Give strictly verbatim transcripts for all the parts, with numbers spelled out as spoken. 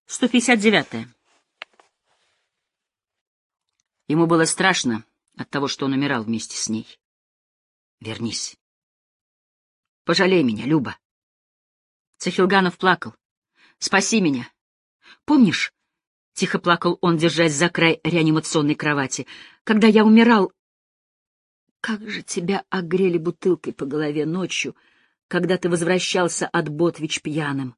сто пятьдесят девятое. Ему было страшно от того, что он умирал вместе с ней. Вернись. Пожалей меня, Люба. Цехилганов плакал. Спаси меня. Помнишь, тихо плакал он, держась за край реанимационной кровати, когда я умирал, как же тебя огрели бутылкой по голове ночью, когда ты возвращался от Ботвич пьяным.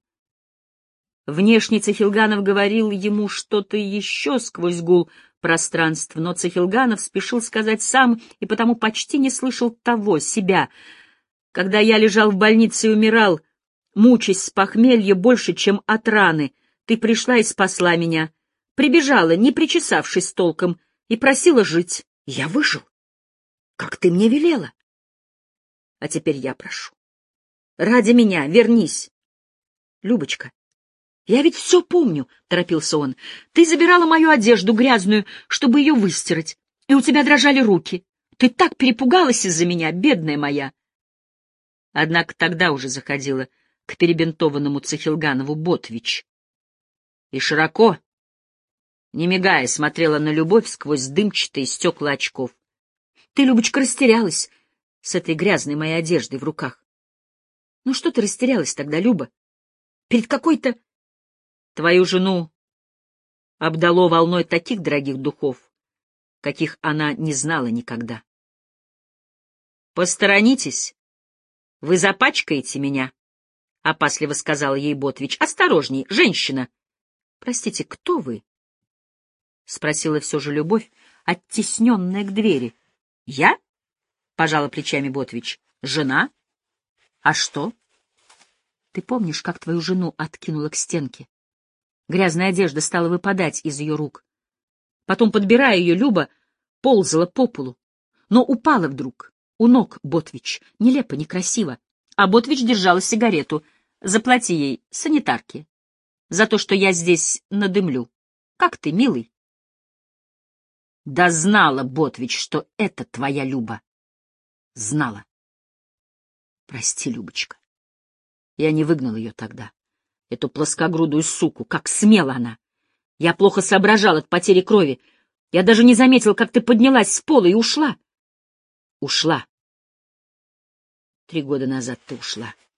Внешне Цехилганов говорил ему что-то еще сквозь гул пространств, но Цехилганов спешил сказать сам и потому почти не слышал того, себя. Когда я лежал в больнице и умирал, мучаясь с похмелья больше, чем от раны, ты пришла и спасла меня, прибежала, не причесавшись толком, и просила жить. Я выжил, как ты мне велела. А теперь я прошу. Ради меня вернись. Любочка, я ведь все помню, — торопился он. Ты забирала мою одежду грязную, чтобы ее выстирать, и у тебя дрожали руки. Ты так перепугалась из-за меня, бедная моя. Однако тогда уже заходила к перебинтованному Цехилганову Ботвич и широко, не мигая, смотрела на любовь сквозь дымчатые стекла очков. Ты, Любочка, растерялась с этой грязной моей одеждой в руках. Ну что ты растерялась тогда, Люба? Перед какой-то... Твою жену обдало волной таких дорогих духов, каких она не знала никогда. «Посторонитесь, вы запачкаете меня», — опасливо сказала ей Ботвич. «Осторожней, женщина!» «Простите, кто вы?» — спросила все же Любовь, оттесненная к двери. «Я?» — пожала плечами Ботвич. «Жена? А что?» «Ты помнишь, как твою жену откинула к стенке? Грязная одежда стала выпадать из ее рук. Потом, подбирая ее, Люба ползала по полу, но упала вдруг у ног Ботвич. Нелепо, некрасиво. А Ботвич держала сигарету. Заплати ей, санитарке, за то, что я здесь надымлю. Как ты, милый?» Да знала Ботвич, что это твоя Люба. Знала. Прости, Любочка. Я не выгнал ее тогда. Эту плоскогрудую суку. Как смела она! Я плохо соображал от потери крови. Я даже не заметил, как ты поднялась с пола и ушла. Ушла. Три года назад ты ушла.